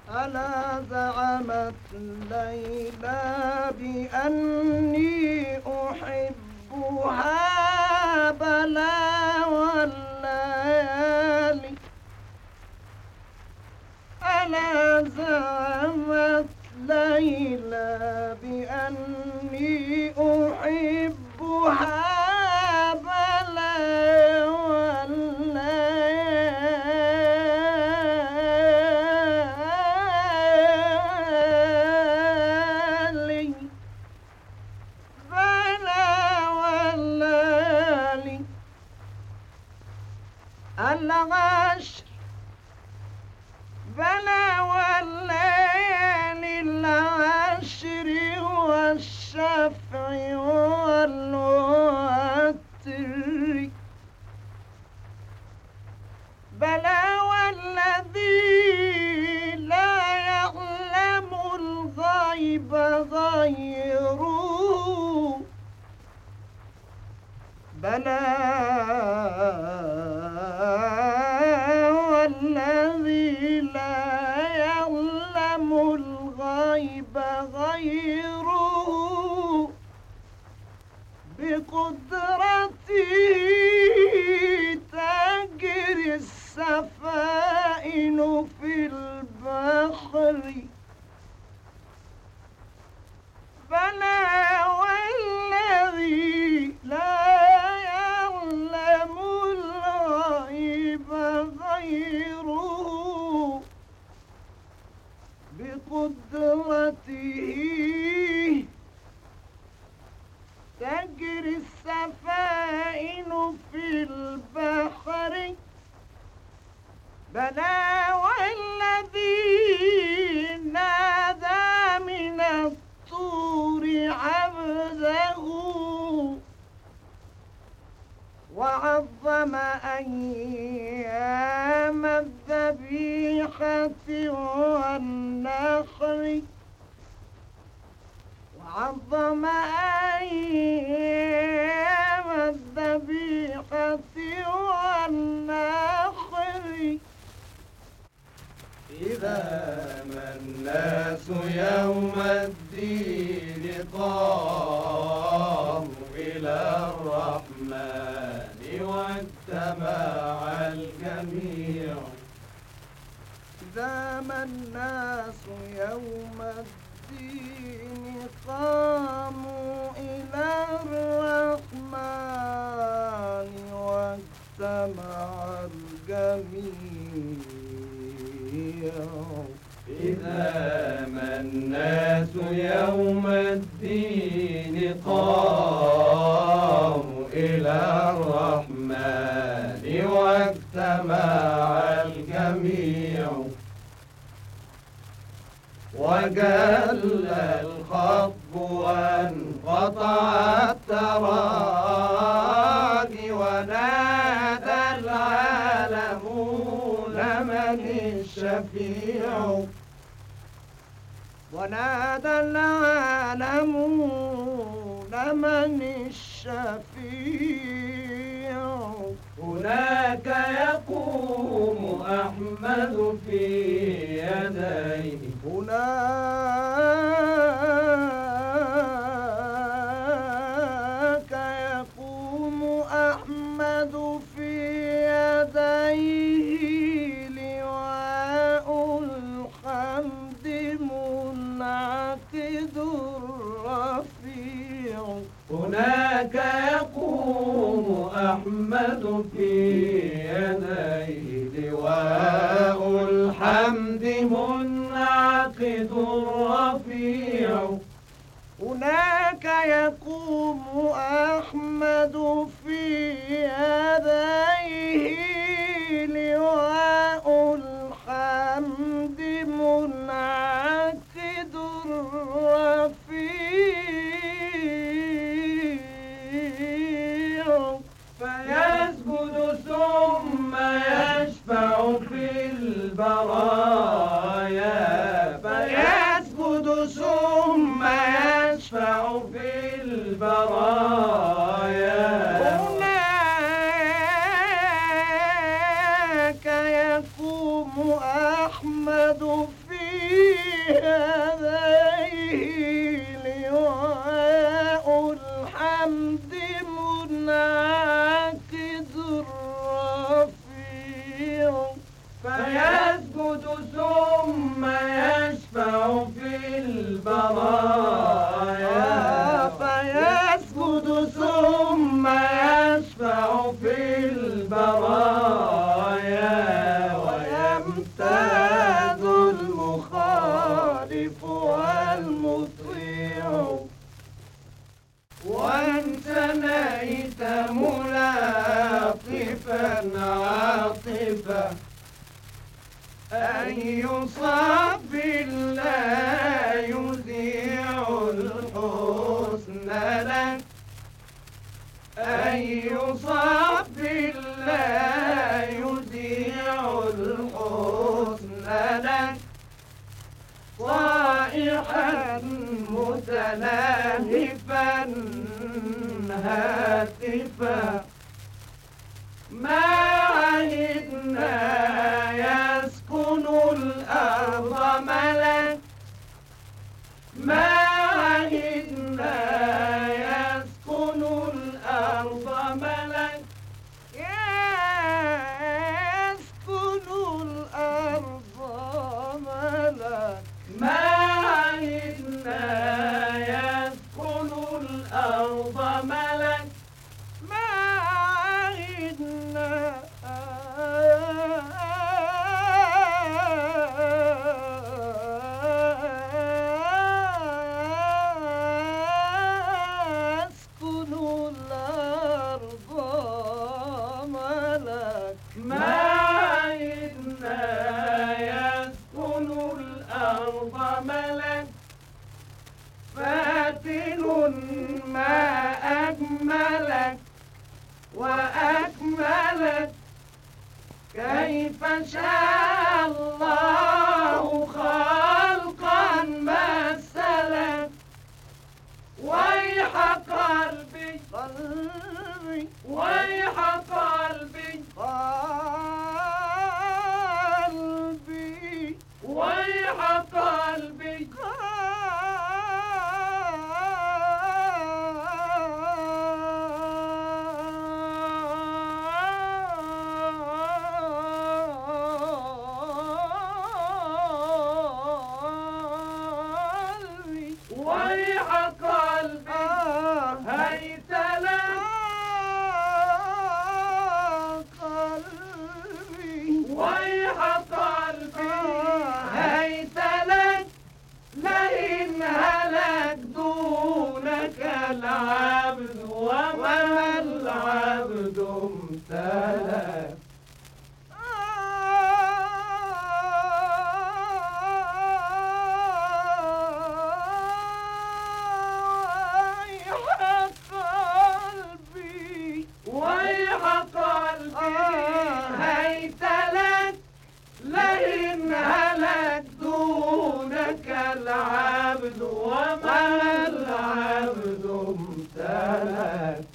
ألا زعمت ليلى بأني أحبها بلا والليالي. ألا زعمت ليلى بأني أحبها العشر بلا والليالي العشر والشفع والوتر بلا والذي لا يعلم الغيب غيره بلا والذي لا يعلم الغيب غيره بقدرته تجري السفائن في البحر بلا والذي لا يعلم الغيب غيره بقدرته تجري السفائن في البحر بلا والذي نادى من الطور عبده وعظم أيام الذبيحة والنحر وعظم أيام الذبيحة والنحر إذا ما الناس يوم الدين قاموا إلى الرحمن واجتمع الجميع إذا ما الناس يوم الدين قاموا إلى الرحمن واجتمع الجميع إذا ما الناس يوم الدين قاموا إلى الرحمن واجتمع الجميع وجل الخطب وانقطع التراجي ونادى العالمون من الشفيع ونادى العالمون من الشفيع هناك يقوم أحمد في يديه هناك يقوم أحمد في يديه لواء الحمد منعقد الرفيع هناك يقوم أحمد في يديه لواء الحمد منعقد رفيع هناك يقوم أحمد في يديه لواء الحمد منعقد رفيع فيسجد ثم يشفع في البرايا فيسجد ثم يشفع في البرايا هناك يقوم أحمد في يديه لواء الحمد منعكس رفيع فيسجد ثم يشفع في البرايا فيسجد ثم يشفع في البرايا ويمتاز المخالف والمطيع وانثنيت ملاطفا عاطفا أي صف لا يذيع الحسن لك أي صف لا يذيع الحسن لك صائحا متلهفا هاتفا ما عهدنا يسكن الأرض ملك ما عهدنا يسكن الأرض ملك يسكن الأرض ملك ما عهدنا يسكن الأرض ملك ما عهدنا يسكن الأرض ملك ما عهدنا يسكن الأرض ملك فاتن ما أجملك وأكملك كيف شاء الله خلقا مثلك ويح قلبي قلبي ويح قلبي قلبي ويح قلبي ويح قلبي هيت لك قلبي ويح قلبي هيت لك لئن هلك دونك العبد وما العبد امتلك ويح قلبي هيت لك لئن هلك دونك العبد وما العبد امتلك